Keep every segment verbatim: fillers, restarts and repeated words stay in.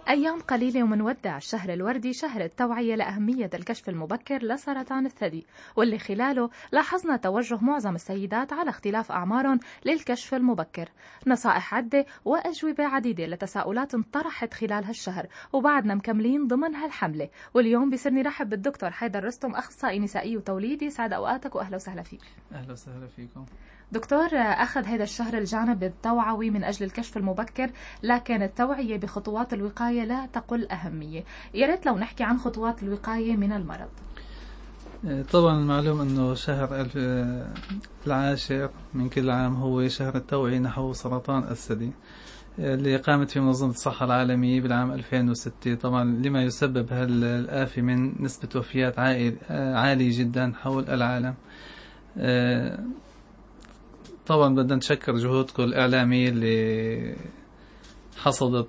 أيام قليلة ومنودع الشهر الوردي، شهر التوعية لأهمية الكشف المبكر لسرطان الثدي، واللي خلاله لاحظنا توجه معظم السيدات على اختلاف أعمارهم للكشف المبكر. نصائح عدة وأجوبة عديدة لتساؤلات انطرحت خلال هالشهر، وبعدنا مكملين ضمن هالحملة. واليوم بيسرني رحب بالدكتور حيدر رستم، أخصائي نسائي وتوليدي. سعد أوقاتك وأهلا وسهلا فيك. أهلا وسهلا فيكم دكتور. أخذ هذا الشهر الجانب التوعوي من أجل الكشف المبكر، لكن التوعية بخطوات الوقاية لا تقل أهمية. يا ريت لو نحكي عن خطوات الوقاية من المرض. طبعا المعلوم أنه شهر العاشر من كل عام هو شهر التوعية نحو سرطان الثدي، اللي قامت في منظمة الصحة العالمية بالعام ألفين وستة، طبعا لما يسبب هالآفة من نسبة وفيات عالية جدا حول العالم. طبعا بدنا نشكر جهودكم الإعلامية اللي حصلت،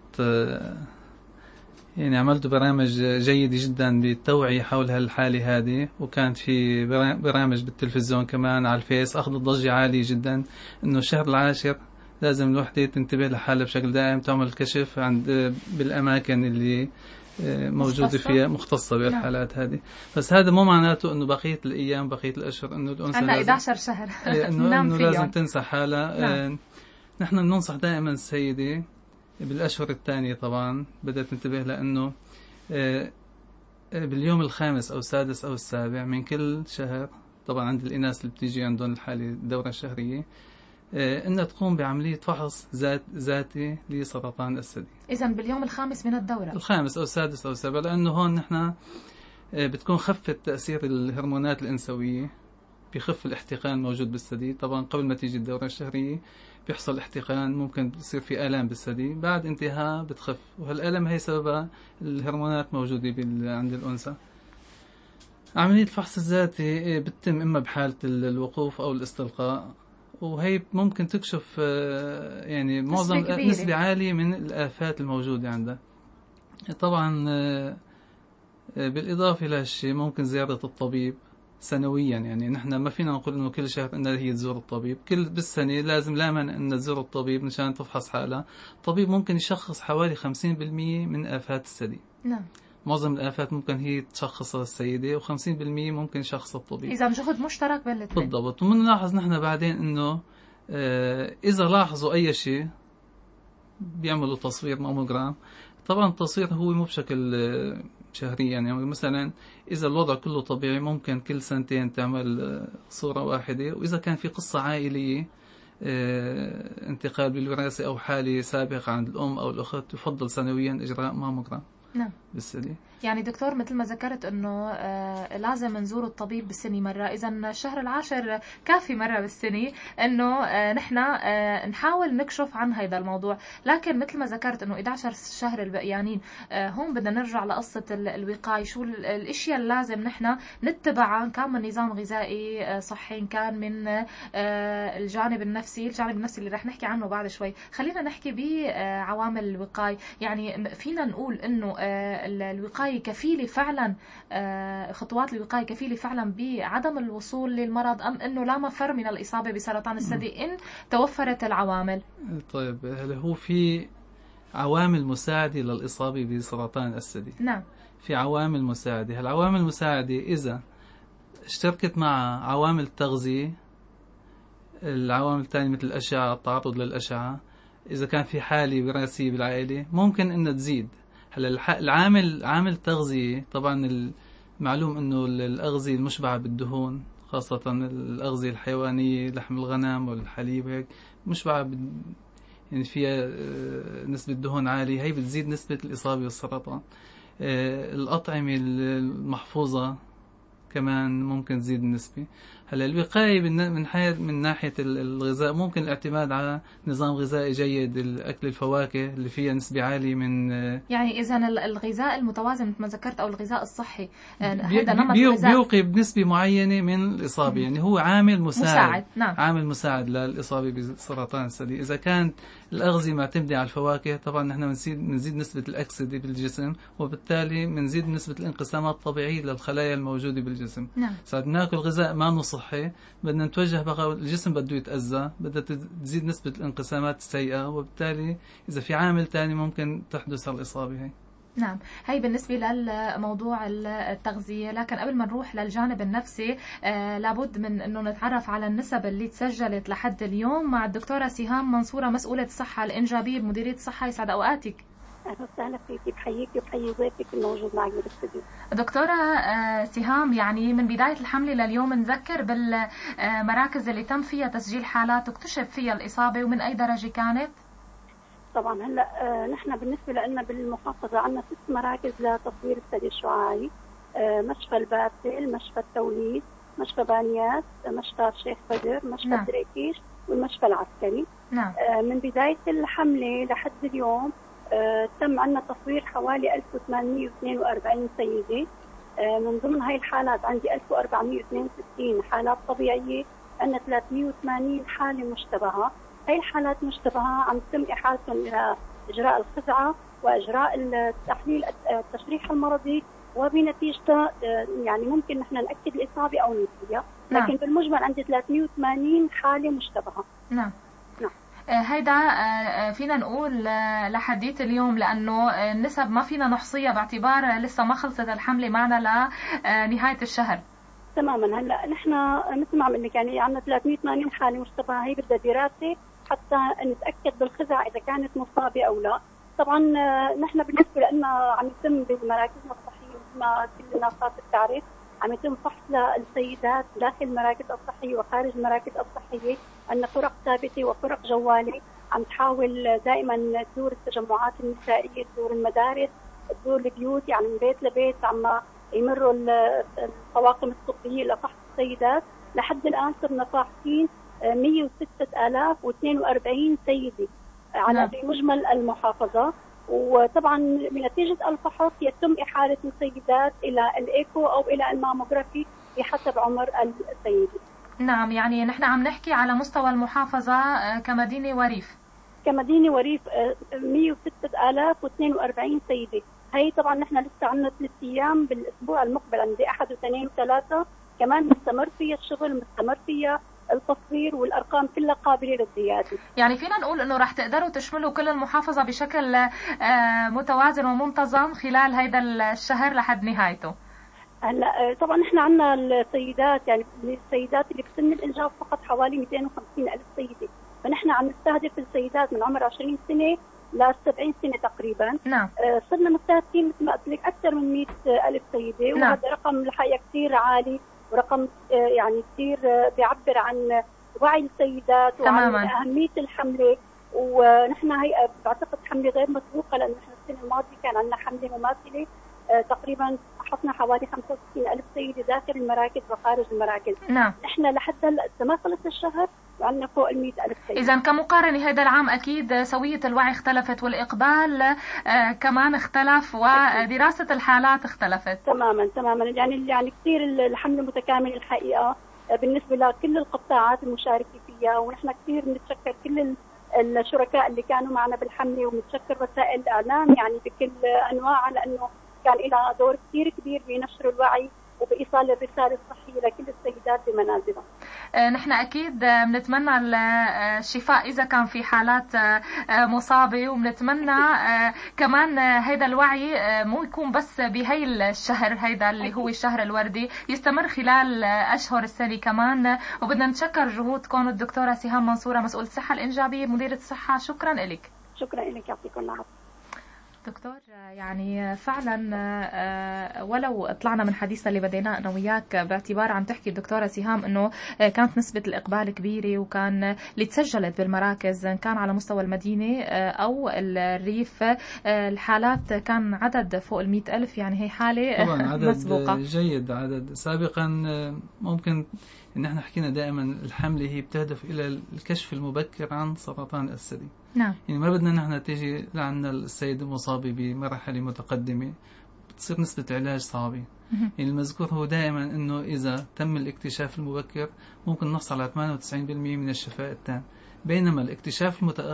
يعني عملتوا برامج جيدة جدا بالتوعية حول هالحالة هذه، وكانت في برامج بالتلفزيون كمان على الفيس أخذت ضجة عالية جدا إنه الشهر العاشر لازم الوحدة تنتبه لحالها بشكل دائم، تعمل كشف عند بالأماكن اللي موجودة فيها مختصة بالحالات هذه. بس هذا مو معناته إنه بقية الأيام بقية الأشهر إنه الأنثى عندنا إحدى عشر شهر إنه إنه لازم تنسى حالها. نعم. نحن بننصح دائما السيدة بالأشهر الثانية طبعا بدها تنتبه، لأنه باليوم الخامس أو السادس أو السابع من كل شهر، طبعا عند الإناث اللي بتيجي عندهم الحالة الدورة الشهرية، إنها تقوم بعملية فحص ذات ذاتي لسرطان الثدي. إذن باليوم الخامس من الدورة، الخامس أو السادس أو السابع، لأنه هون نحن بتكون خفت تأثير الهرمونات الأنثوية، بيخف الاحتقان الموجود بالثدي. طبعا قبل ما تيجي الدورة الشهرية بيحصل احتقان، ممكن بصير في آلام بالثدي، بعد انتهاء بتخف، وهالآلام هي سببها الهرمونات موجودة عند الأنثى. عملية الفحص الذاتي بتتم إما بحالة الوقوف أو الاستلقاء، وهي ممكن تكشف يعني معظم نسبة عالية من الآفات الموجودة عندها. طبعا بالإضافة إلى هالشيء ممكن زيارة الطبيب سنويا، يعني نحن ما فينا نقول إنه كل شهر إنها هي تزور الطبيب، كل بالسنة لازم لا مانع إن تزور الطبيب مشان تفحص حالها. الطبيب ممكن يشخص حوالي خمسين بالمية من آفات الثدي. نعم. معظم الآفات ممكن هي تشخصها السيدة، وخمسين بالمية ممكن يشخص الطبيب. إذا جهد مشترك بين الاثنين. بالضبط. ومنلاحظ نحن بعدين إنه آه إذا لاحظوا أي شيء بيعملوا تصوير ماموجرام. طبعا التصوير هو مو بشكل آه شهريا، يعني مثلا إذا الوضع كله طبيعي ممكن كل سنتين تعمل صورة واحدة، وإذا كان في قصة عائلية اه انتقال بالوراثة أو حالة سابقة عند الأم أو الأخت يفضل سنويا إجراء ماموجرام. نعم. بالثدي. يعني دكتور مثل ما ذكرت انه آه لازم نزور الطبيب بالسنة مرة، اذا الشهر العاشر كافي مرة بالسنة انه آه نحن آه نحاول نكشف عن هذا الموضوع. لكن مثل ما ذكرت انه إحدى عشر شهر البقيانين، آه هون بدنا نرجع لقصة الوقاية، شو الاشياء اللي لازم نحن نتبعها، كان من نظام غذائي آه صحي، كان من آه الجانب النفسي. الجانب النفسي اللي رح نحكي عنه بعد شوي. خلينا نحكي بعوامل الوقاية. يعني فينا نقول انه آه الوقاية كفيلة فعلا، خطوات الوقاية كفيلة فعلا بعدم الوصول للمرض، أم أنه لا مفر من الإصابة بسرطان الثدي إن توفرت العوامل؟ طيب، هل هو في عوامل مساعدة للإصابة بسرطان الثدي؟ نعم، في عوامل مساعدة. هالعوامل المساعدة إذا اشتركت مع عوامل التغذية، العوامل الثانية مثل الأشعة، التعرض للأشعة، إذا كان في حالة وراثية بالعائلة ممكن إنها تزيد. هلا العامل عامل التغذية، طبعا المعلوم انه الأغذية المشبعة بالدهون، خاصة الأغذية الحيوانية، لحم الغنم والحليب هيك مشبعة يعني فيها نسبة دهون عالية، هي بتزيد نسبة الإصابة بالسرطان. الأطعمة المحفوظة كمان ممكن تزيد النسبة. هلا الوقاية من حيث من ناحية الغذاء ممكن الاعتماد على نظام غذائي جيد، الأكل الفواكه اللي فيها نسبة عالية من، يعني إذا الغذاء المتوازن مثل ما ذكرت أو الغذاء الصحي هذا نمط غذائي بيوقي بنسبة معينة من الإصابة، يعني هو عامل مساعد, مساعد. نعم. عامل مساعد للإصابة بسرطان الثدي. إذا كانت الأغذية معتمدة على الفواكه، طبعا نحن بنزيد بنزيد نسبة الأكسدة بالجسم، وبالتالي بنزيد نسبة الانقسامات الطبيعية للخلايا الموجودة بالجسم. نعم. صار ناكل غذاء ما صحي، بدنا نتوجه بقى الجسم بده يتأذى، بدها تزيد نسبة الانقسامات السيئة، وبالتالي إذا في عامل تاني ممكن تحدث الإصابة هي. نعم، هي بالنسبة للموضوع التغذية، لكن قبل ما نروح للجانب النفسي آه لابد من أنه نتعرف على النسب اللي تسجلت لحد اليوم مع الدكتورة سهام منصورة، مسؤولة الصحة الإنجابية بمديرية الصحة. يسعد أوقاتك. أهلا وسهلا فيكي، بحييكي وبحيي ضيفك الموجود معي بالاستديو. دكتورة آه سهام، يعني من بداية الحملة لليوم نذكر بالمراكز اللي تم فيها تسجيل حالات واكتشف فيها الإصابة ومن أي درجة كانت؟ طبعا هلا آه نحن بالنسبه لنا بالمحافظه عندنا ست مراكز لتصوير الثدي الشعاعي، آه مشفى الباسل، مشفى التوليد، مشفى بانيات، مشفى الشيخ بدر، مشفى نعم. الدريكيش، والمشفى العسكري. نعم. آه من بدايه الحمله لحد اليوم آه تم عندنا تصوير حوالي ألف وثمانمئة واثنين وأربعين سيده، آه من ضمن هاي الحالات عندي ألف وأربعمئة واثنين وستين حالات طبيعيه، عندنا ثلاثمئة وثمانين حاله مشتبهه. هاي الحالات مشتبهة عم تتم إحالتهم إلى إجراء الخزعة وإجراء التحليل التشريح المرضي، وبنتيجته يعني ممكن نحن نأكد الإصابة أو ننفيها، لكن نعم. بالمجمل عندي ثلاثمئة وثمانين حالة مشتبهة. نعم. نعم. هيدا فينا نقول لحديث اليوم، لأنه النسب ما فينا نحصيها باعتبار لسه ما خلصت الحملة معنا لنهاية الشهر. تماما. هلا نحن مثل ما عم لك يعني عندنا ثلاثمئة وثمانين حاله مشتبهه، هي بدها دراسه حتى نتاكد بالخزعه اذا كانت مصابه او لا. طبعا نحن بالنسبه لنا عم يتم بمراكزنا الصحيه مثل ما كل الناس بتعرف، عم يتم فحص للسيدات داخل المراكز الصحيه وخارج المراكز الصحيه، عندنا فرق ثابته وفرق جوالي عم تحاول دائما تزور التجمعات النسائيه، تزور المدارس، تزور البيوت، يعني من بيت لبيت عم يمروا الطواقم الطبيه لفحص السيدات. لحد الان صرنا فاحصين مئة وستة آلاف واثنين وأربعين سيده على مجمل المحافظه، وطبعا بنتيجه الفحص يتم احاله السيدات الى الايكو او الى الماموغرافي بحسب عمر السيده. نعم، يعني نحن عم نحكي على مستوى المحافظه كمدينه وريف. كمدينه وريف مئة وستة آلاف واثنين وأربعين سيده. هي طبعا نحن لسه عندنا ثلاث ايام بالاسبوع المقبل، عندي احد واثنين وثلاثه كمان مستمر فيها الشغل، مستمر فيها التصوير، والارقام كلها قابله للزياده. يعني فينا نقول انه رح تقدروا تشملوا كل المحافظه بشكل متوازن ومنتظم خلال هيدا الشهر لحد نهايته. هلا طبعا نحن عندنا السيدات، يعني السيدات اللي بسن الانجاب فقط حوالي مئتين وخمسين ألف سيده، فنحن عم نستهدف السيدات من عمر عشرين سنه ل سبعين سنه تقريبا. نعم. آه صرنا مستهدفين مثل ما قلت لك اكثر من مئة ألف سيده. نعم. وهذا رقم الحقيقه كثير عالي، ورقم آه يعني كثير آه بيعبر عن وعي السيدات وعن اهميه الحمله. ونحن هي بعتقد حمله غير مسبوقه، لانه نحن السنه الماضيه كان عندنا حمله مماثله آه تقريبا فحصنا حوالي خمسة وستين ألف سيده داخل المراكز وخارج المراكز. نعم. نحن لحد هلا ما خلص الشهر وعندنا فوق ال مئة ألف سيده. اذا كمقارنه هذا العام اكيد سويه الوعي اختلفت، والاقبال آه كمان اختلف، ودراسه الحالات اختلفت. تماما تماما. يعني يعني كثير الحمله متكامله الحقيقه بالنسبه لكل القطاعات المشاركه فيها، ونحن كثير بنتشكر كل الشركاء اللي كانوا معنا بالحمله، وبنتشكر وسائل الاعلام يعني بكل انواعها، لانه كان لها دور كثير كبير بنشر الوعي وبإيصال الرسالة الصحية لكل السيدات بمنازلهم. نحن أكيد بنتمنى الشفاء إذا كان في حالات مصابة، وبنتمنى كمان هيدا الوعي مو يكون بس بهي الشهر هيدا اللي هو الشهر الوردي، يستمر خلال أشهر السنة كمان. وبدنا نتشكر جهودكم. الدكتورة سهام منصورة، مسؤولة الصحة الإنجابية مديرة الصحة، شكرا لك. شكرا لك، يعطيكم العافية. دكتور، يعني فعلا ولو طلعنا من حديثنا اللي بديناه انا وياك، باعتبار عم تحكي الدكتوره سهام انه كانت نسبه الاقبال كبيره، وكان اللي تسجلت بالمراكز كان على مستوى المدينه او الريف الحالات كان عدد فوق ال مئة ألف، يعني هي حاله طبعا عدد مسبوقه جيد. عدد سابقا ممكن ان احنا حكينا دائما الحمله هي بتهدف الى الكشف المبكر عن سرطان الثدي. نعم. يعني ما بدنا نحن تيجي لعنا السيدة مصابة بمرحلة متقدمة بتصير نسبة العلاج صعبة. يعني المذكور هو دائما انه اذا تم الاكتشاف المبكر ممكن نحصل على ثمانية وتسعين بالمئة من الشفاء التام، بينما الاكتشاف المتأخر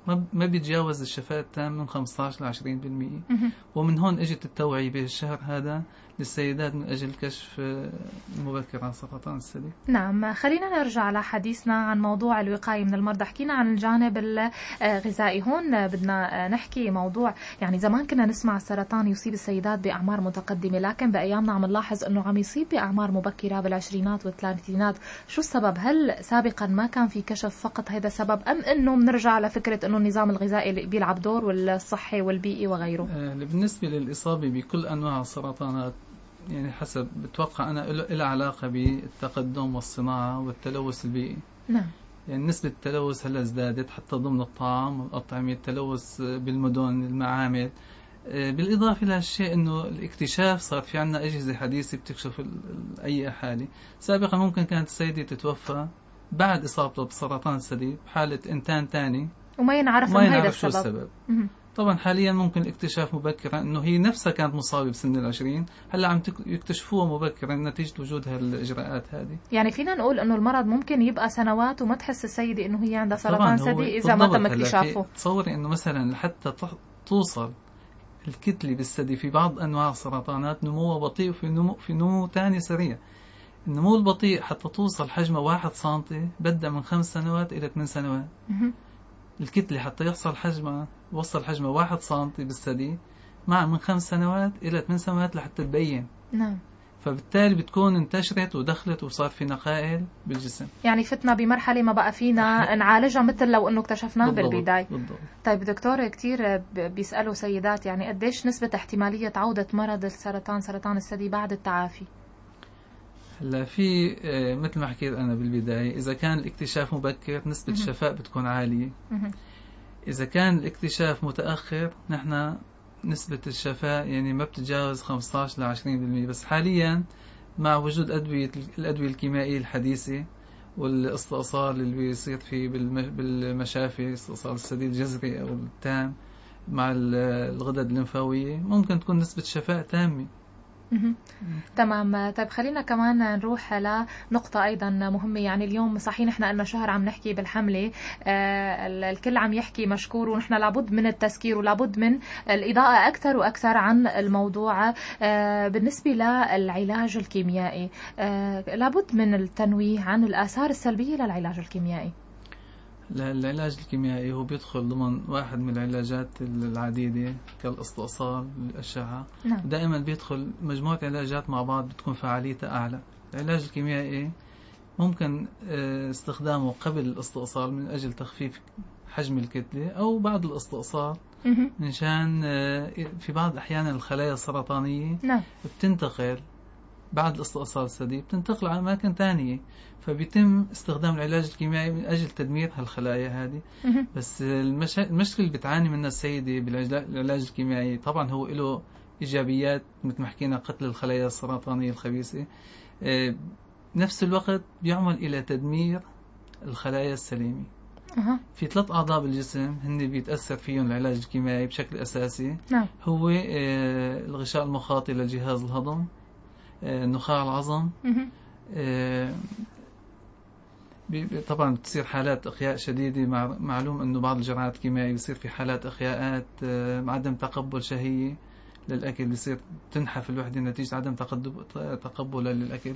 ما ما بيتجاوز الشفاء التام من خمسة عشر ل عشرين بالمئة. ومن هون اجت التوعية بالشهر هذا للسيدات من أجل الكشف المبكر عن سرطان الثدي. نعم، خلينا نرجع لحديثنا عن موضوع الوقاية من المرضى. حكينا عن الجانب الغذائي، هون بدنا نحكي موضوع يعني زمان كنا نسمع السرطان يصيب السيدات بأعمار متقدمة، لكن بأيامنا عم نلاحظ أنه عم يصيب بأعمار مبكرة بالعشرينات والثلاثينات. شو السبب؟ هل سابقا ما كان في كشف فقط هذا السبب، أم أنه بنرجع لفكرة أنه النظام الغذائي بيلعب دور والصحي والبيئي وغيره؟ بالنسبة للإصابة بكل أنواع السرطانات يعني حسب بتوقع أنا له علاقة بالتقدم والصناعة والتلوث البيئي. نعم. يعني نسبة التلوث هلا ازدادت حتى ضمن الطعام والأطعمة، التلوث بالمدن، المعامل. بالإضافة لهالشيء إنه الاكتشاف صار في عنا أجهزة حديثة بتكشف أي حالة. سابقا ممكن كانت السيدة تتوفى بعد إصابته بسرطان الثدي بحالة إنتان تاني وما ينعرف ما ينعرف هيدا شو السبب. طبعا حاليا ممكن الاكتشاف مبكرا انه هي نفسها كانت مصابه بسن العشرين، هلا عم يكتشفوها مبكرا نتيجه وجود هالاجراءات هذه. يعني فينا نقول انه المرض ممكن يبقى سنوات وما تحس السيده انه هي عندها سرطان ثدي اذا ما تم اكتشافه. تصوري انه مثلا لحتى توصل الكتله بالثدي في بعض انواع السرطانات نموها بطيء وفي نمو في نمو ثاني سريع. النمو البطيء حتى توصل حجمها واحد سنتي بدأ من خمس سنوات الى ثمان سنوات. الكتلة حتى يحصل حجمها وصل حجمها واحد سنتي بالثدي مع من خمس سنوات إلى ثمان سنوات لحتى تبين. نعم. فبالتالي بتكون انتشرت ودخلت وصار في نقائل بالجسم. يعني فتنا بمرحلة ما بقى فينا نعالجها مثل لو انه اكتشفناها بالبداية. بالضبط. طيب دكتور، كتير بيسألوا سيدات يعني قديش نسبة احتمالية عودة مرض السرطان سرطان الثدي بعد التعافي؟ هلا في مثل ما حكيت أنا بالبداية، إذا كان الاكتشاف مبكر نسبة الشفاء بتكون عالية. إذا كان الاكتشاف متأخر نحن نسبة الشفاء يعني ما بتتجاوز خمسة عشر ل عشرين بالمئة. بس حاليا مع وجود أدوية الأدوية الكيميائية الحديثة والاستئصال اللي بيصير فيه بالمشافي، استئصال الثدي الجذري أو التام مع الغدد الليمفاوية، ممكن تكون نسبة الشفاء تامة. تمام. طيب خلينا كمان نروح لنقطة أيضا مهمة. يعني اليوم صحيح نحن قلنا شهر عم نحكي بالحملة، آه الكل عم يحكي مشكور، ونحن لابد من التذكير ولابد من الإضاءة أكثر وأكثر عن الموضوع. آه بالنسبة للعلاج الكيميائي، آه لابد من التنويه عن الآثار السلبية للعلاج الكيميائي. العلاج الكيميائي هو بيدخل ضمن واحد من العلاجات العديدة كالاستئصال الأشعة. نعم. دائما بيدخل مجموعة علاجات مع بعض بتكون فعاليتها أعلى. العلاج الكيميائي ممكن استخدامه قبل الاستئصال من أجل تخفيف حجم الكتلة أو بعد الاستئصال منشان في بعض أحيان الخلايا السرطانية نعم. بتنتقل بعد الاستئصال الثدي بتنتقل على أماكن تانية، فبيتم استخدام العلاج الكيميائي من أجل تدمير هالخلايا هذه. بس المشا... المشكلة اللي بتعاني منها السيدة بالعلاج الكيميائي طبعا هو له إيجابيات مثل ما حكينا، قتل الخلايا السرطانية الخبيثة، اه نفس الوقت بيعمل إلى تدمير الخلايا السليمة. أه. في ثلاث أعضاء بالجسم هن بيتأثر فيهم العلاج الكيميائي بشكل أساسي. نعم. هو اه الغشاء المخاطي للجهاز الهضم، اه نخاع العظم، اه طبعا بتصير حالات إخياء شديدة. مع معلوم أنه بعض الجرعات الكيميائية بيصير في حالات إخياءات، عدم تقبل شهية للأكل، بيصير تنحف الوحدة نتيجة عدم تقبلها للأكل.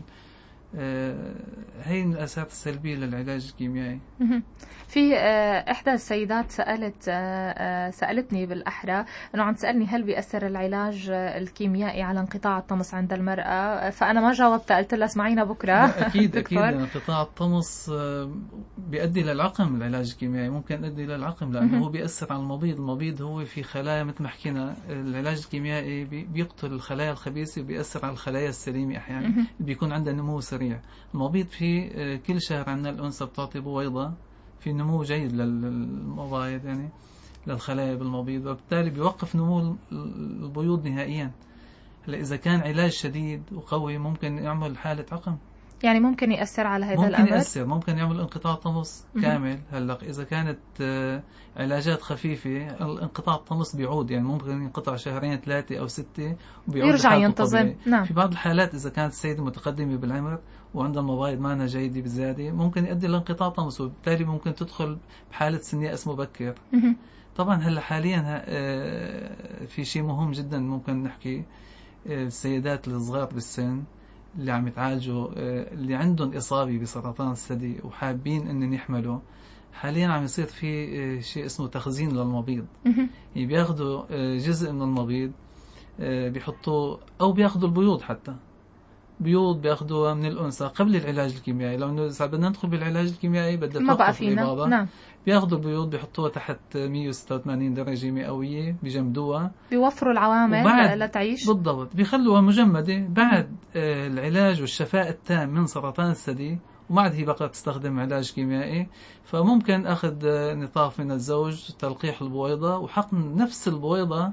هي من الآثار السلبية للعلاج الكيميائي. في إحدى السيدات سألت سألتني بالأحرى أنه عم تسألني هل بيأثر العلاج الكيميائي على انقطاع الطمس عند المرأة، فأنا ما جاوبت، قلت لها اسمعينا بكرة. أكيد أكيد انقطاع الطمس بيؤدي للعقم. العلاج الكيميائي ممكن يؤدي للعقم لأنه هو بيأثر على المبيض. المبيض هو في خلايا مثل ما حكينا، العلاج الكيميائي بيقتل الخلايا الخبيثة وبيأثر على الخلايا السليمة أحيانا بيكون عندها نمو سريع. المبيض في كل شهر عندنا الأنثى بتعطي بويضة في نمو جيد للمبايض يعني للخلايا بالمبيض، وبالتالي بيوقف نمو البيوض نهائيا. هلا إذا كان علاج شديد وقوي ممكن يعمل حالة عقم. يعني ممكن يأثر على هذا ممكن الأمر؟ يأثر، ممكن يعمل انقطاع طمس كامل. هلا إذا كانت علاجات خفيفة الانقطاع الطمس بيعود، يعني ممكن ينقطع شهرين ثلاثة أو ستة وبيعود يرجع ينتظم. نعم. في بعض الحالات إذا كانت السيدة متقدمة بالعمر وعندها المبايض مانها جيدة بزيادة ممكن يؤدي لانقطاع طمس، وبالتالي ممكن تدخل بحالة سن مبكر. طبعا هلا حاليا في شيء مهم جدا ممكن نحكي، السيدات الصغار بالسن اللي عم يتعالجوا اللي عندهم إصابة بسرطان الثدي وحابين أن يحملوا، حاليا عم يصير في شيء اسمه تخزين للمبيض. يعني بياخدوا جزء من المبيض بيحطوه، أو بياخدوا البيوض، حتى بيوض بياخدوها من الأنثى قبل العلاج الكيميائي. لو إذا بدنا ندخل بالعلاج الكيميائي بدها ما بقى توقف الإباضة. نعم. بياخدوا البيوض بيحطوها تحت مية وستة وثمانين درجة مئوية، بيجمدوها، بيوفروا العوامل لتعيش. بالضبط، بيخلوها مجمدة بعد آه العلاج والشفاء التام من سرطان الثدي، وما عاد هي بقى تستخدم علاج كيميائي. فممكن أخذ آه نطاف من الزوج، تلقيح البويضة وحقن نفس البويضة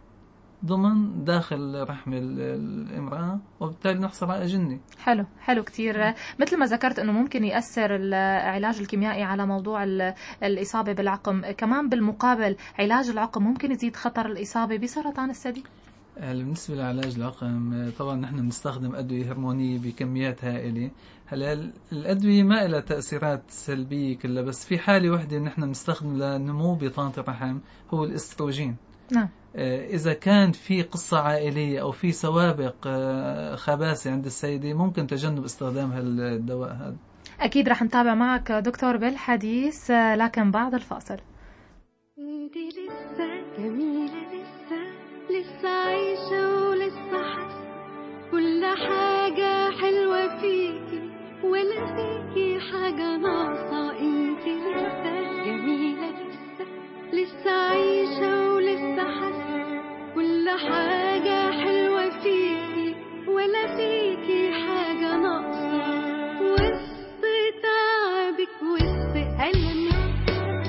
ضمن داخل رحم الامرأة، وبالتالي نحصل على أجنة. حلو حلو كتير. مثل ما ذكرت أنه ممكن يأثر العلاج الكيميائي على موضوع الإصابة بالعقم، كمان بالمقابل علاج العقم ممكن يزيد خطر الإصابة بسرطان الثدي؟ بالنسبة لعلاج العقم طبعا نحن بنستخدم أدوية هرمونية بكميات هائلة. هلا الأدوية ما لها تأثيرات سلبية كلها، بس في حالة واحدة نحن بنستخدم لنمو بطانة الرحم هو الاستروجين. نعم. إذا كان في قصة عائلية أو في سوابق خباثة عند السيدة ممكن تجنب استخدام هالدواء هذا. أكيد رح نتابع معك دكتور بالحديث، لكن بعد الفاصل. انت لسه جميلة، لسه لسه عايشة ولسه حاسة كل حاجة حلوة فيكي ولا فيكي حاجة ناقصة. انت لسه جميلة، لسه لسه عايشة ولسه حاسة كل حاجة حلوة فيكي ولا فيكي حاجة ناقصة. وسط تعبك وسط ألمك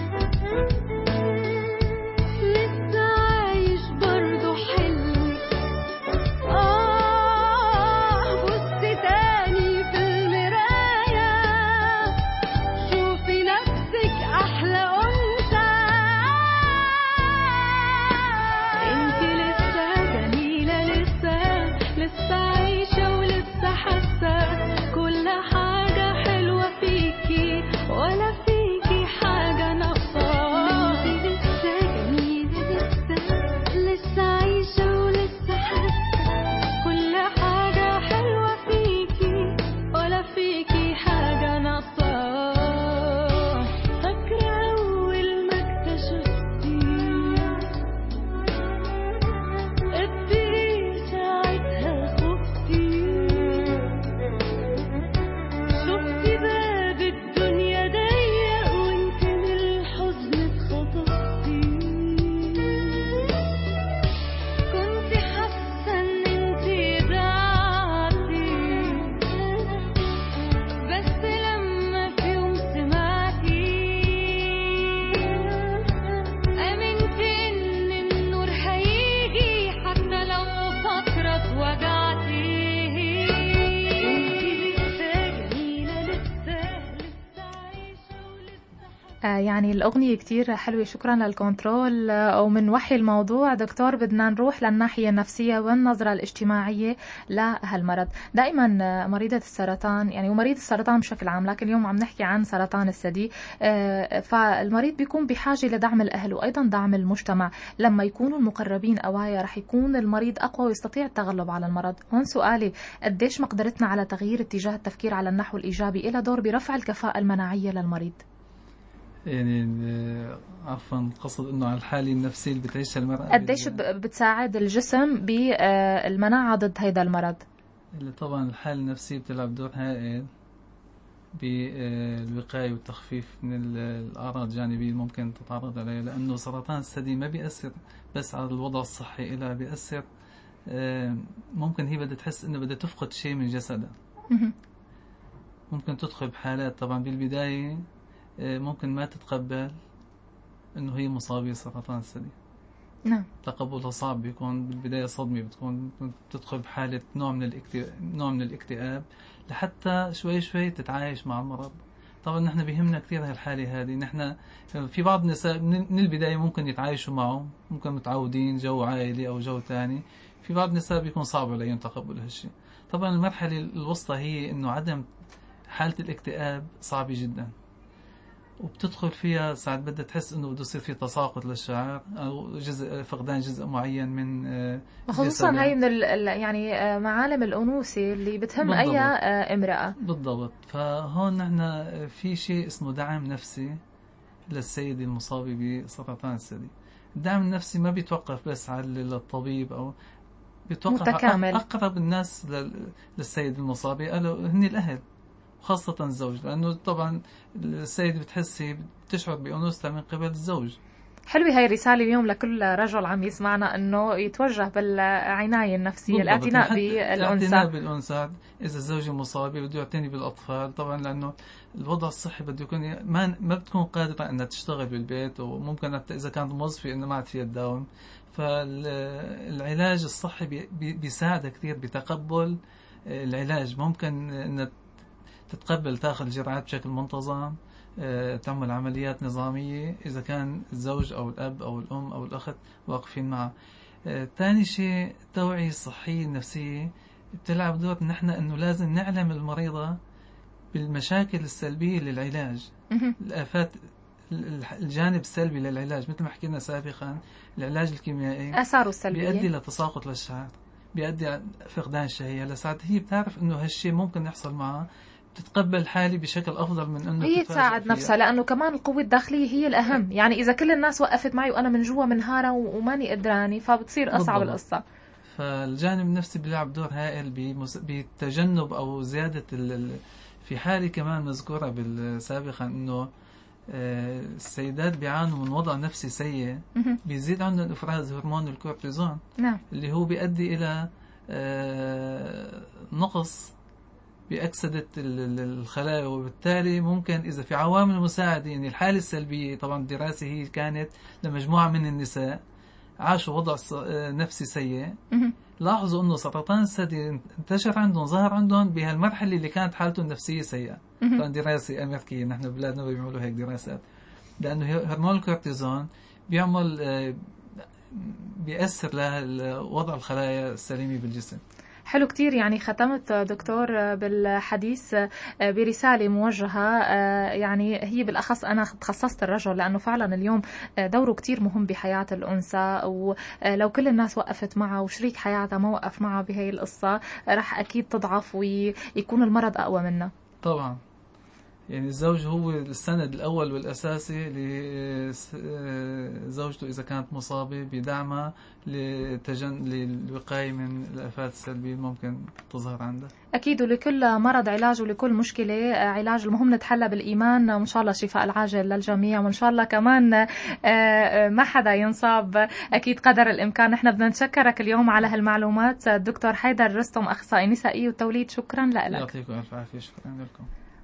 لسه عايش برضو حلمك. آه بصي تاني في المراية شوفي نفسك أحلى أنثى. انت لسه جميلة، لسه لسه عايشة ولسه حاسة كل حاجة حلوة فيكي ولا فيكي حاجة ناقصة. انت لسه جميلة، لسه لسه عايشة ولسه حاسة كل حاجة حلوة فيكي ولا فيكي حاجة ناقصة. فاكرة أول ما اكتشفتي قد إيه ساعتها خفتي، شفتي باب الدنيا ضيق وانت من الحزن اتخطفتي. كنت حاسة ان انت ضاعتي، بس لما في يوم سمعتي آمنت ان النور هيجي حتى لو فترة اتوجعتي. انت لسه جميلة، لسه لسه عايشة ولسه حاسة. آه يعني الأغنية كتير حلوة، شكرا للكنترول. أو من وحي الموضوع دكتور بدنا نروح للناحية النفسية والنظرة الاجتماعية لهالمرض. دائما مريضة السرطان يعني ومريض السرطان بشكل عام، لكن اليوم عم نحكي عن سرطان الثدي، آه فالمريض بيكون بحاجة لدعم الأهل وأيضا دعم المجتمع. لما يكونوا المقربين أوايا رح يكون المريض أقوى ويستطيع التغلب على المرض. هون سؤالي، قديش مقدرتنا على تغيير اتجاه التفكير على النحو الإيجابي إلى دور برفع الكفاءة المناعية للمريض؟ يعني عفوا القصد انه على الحالة النفسية اللي بتعيشها المرأة قديش بتساعد الجسم بالمناعة ضد هيدا المرض؟ اللي طبعا الحالة النفسية بتلعب دور هائل بالوقاية والتخفيف من الأعراض الجانبية اللي ممكن تتعرض عليها، لأنه سرطان الثدي ما بيأثر بس على الوضع الصحي، إلا بيأثر ممكن هي بدها تحس إنه بدها تفقد شيء من جسدها. ممكن تدخل بحالات طبعا بالبداية ممكن ما تتقبل إنه هي مصابة بسرطان الثدي. نعم. تقبلها صعب، بيكون بالبداية صدمة، بتكون بتدخل بحالة نوع من الاكتئاب نوع من الاكتئاب لحتى شوي شوي تتعايش مع المرض. طبعا نحن بيهمنا كثير هالحالة هذه. نحن في بعض النساء من البداية ممكن يتعايشوا معه، ممكن متعودين جو عائلي أو جو تاني. في بعض النساء بيكون صعب عليهم تقبل هالشيء. طبعا المرحلة الوسطى هي إنه عدم حالة الاكتئاب صعبة جدا، وبتدخل فيها ساعات بدها تحس انه بده يصير في تساقط للشعر او جزء فقدان جزء معين من آه، خصوصا جسدها. هي من ال ال- يعني آه، معالم الأنوثة اللي بتهم بالضبط. أي آه، امرأة. بالضبط. فهون نحن في شيء اسمه دعم نفسي للسيدة المصابة بسرطان الثدي. الدعم النفسي ما بيتوقف بس على الطبيب او بيتوقف متكامل. على اقرب الناس لل- للسيدة المصابة، قالوا هن الاهل، خاصة الزوج، لأنه طبعا السيدة بتحسي بتشعر بأنوثتها من قبل الزوج. حلوة هاي الرسالة اليوم لكل رجل عم يسمعنا انه يتوجه بالعناية النفسية، بالضبط. الاعتناء حتى الاعتناء بالأنثى. بالأنثى. إذا الزوج مصابة بده يعتني بالأطفال طبعا، لأنه الوضع الصحي بده يكون ما ما بتكون قادرة أنها تشتغل بالبيت، وممكن حتى إذا كانت موظفة إنه ما عاد فيها تداوم. فالعلاج الصحي بي- بي- بيساعدها كثير بتقبل العلاج. ممكن إنها تتقبل تاخذ الجرعات بشكل منتظم، آه، تعمل عمليات نظامية إذا كان الزوج أو الأب أو الأم أو الأخت واقفين معه. آه، تاني شيء التوعية الصحية النفسية بتلعب دور. نحن أنه لازم نعلم المريضة بالمشاكل السلبية للعلاج، مهم. الآفات، الجانب السلبي للعلاج. مثل ما حكينا سابقا، العلاج الكيميائي آثاره بيؤدي السلبية. لتساقط للشعر، بيؤدي فقدان الشهية. لساعات هي بتعرف انه هالشيء ممكن يحصل معها، بتتقبل حالي بشكل افضل من انه هي تتفاجأ تساعد فيها. نفسها، لأنه كمان القوة الداخلية هي الأهم. يعني إذا كل الناس وقفت معي وأنا من جوا منهارة و- وماني قدراني، فبتصير أصعب بالضبط. القصة. فالجانب النفسي بيلعب دور هائل بمس- بتجنب او زيادة ال... ال- في حالة كمان مذكورة بال- سابقا انه آه، السيدات بيعانوا من وضع نفسي سيء، مهم. بيزيد عندهم افراز هرمون الكورتيزون، نعم. اللي هو بيؤدي إلى آه، نقص بأكسدة ال- ال- الخلايا. وبالتالي ممكن إذا في عوامل مساعدة، يعني الحالة السلبية. طبعا الدراسة هي كانت لمجموعة من النساء عاشوا وضع ص- آه، نفسي سيء، مهم. لاحظوا أنه سرطان الثدي انتشر عندهم، ظهر عندهم بهالمرحلة اللي كانت حالته النفسية سيئة. مهم. طبعا دراسة أمريكية، نحن ببلادنا بيعملوا هيك دراسات، لأنه هرمون الكورتيزون بيعمل آه، بيأثر لوضع الخلايا السليمة بالجسم. حلو كتير. يعني ختمت دكتور بالحديث برسالة موجهة، يعني هي بالأخص أنا تخصصت الرجل، لأنه فعلا اليوم دوره كتير مهم بحياة الأنثى، ولو كل الناس وقفت معها وشريك حياتها ما وقف معها بهي القصة رح أكيد تضعف ويكون المرض أقوى منها. طبعا يعني الزوج هو السند الأول والأساسي لزوجته إذا كانت مصابة، بدعمها لتجن... للوقاية من الآفات السلبية ممكن تظهر عندها. أكيد. ولكل مرض علاج ولكل مشكلة علاج. المهم نتحلى بالإيمان، وإن شاء الله شفاء العاجل للجميع، وإن شاء الله كمان ما حدا ينصاب أكيد قدر الإمكان. نحن بدنا نشكرك اليوم على هالمعلومات الدكتور حيدر رستم، أخصائي نسائي وتوليد. شكرا لك. يعطيكم ألف عافية. شكرا لكم.